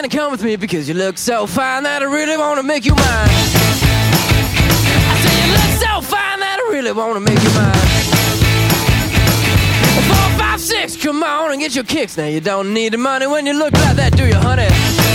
hand and come with me because you look so fine that I really wanna make you mine. I say you look so fine that I really wanna make you mine. 4, 5, 6, come on and get your kicks. Now you don't need the money when you look like that, do you, honey?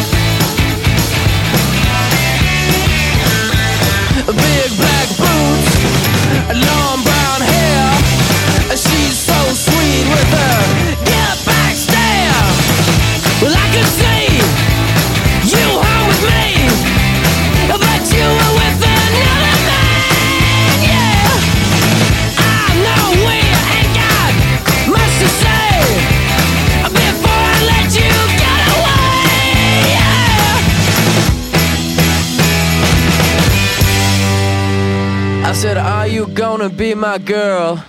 Big black boots, long brown hair. She's so sweet with her get back stare. Well, I could see you home with me, but you were with another man, yeah. I know we ain't got much to say before I let you get away, yeah. I said, are you gonna be my girl?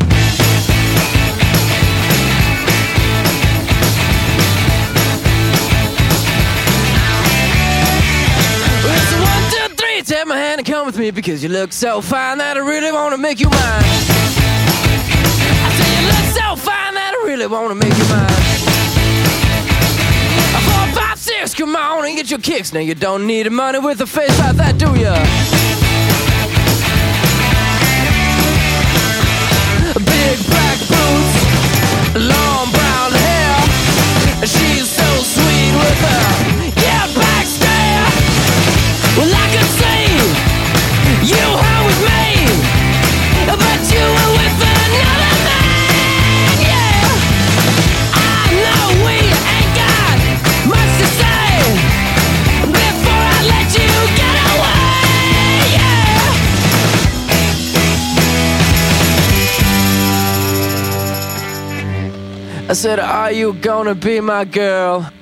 Take my hand and come with me because you look so fine that I really wanna make you mine. I say you look so fine that I really wanna make you mine. 4, 5, 6, come on and get your kicks. Now you don't need the money with a face like that, do ya? Big black boots, long brown hair. She's so sweet with her get back stare. Well, I could see you home with me, but you were with another man, yeah. I know we ain't got much to say before I let you get away, yeah. I said, are you gonna be my girl?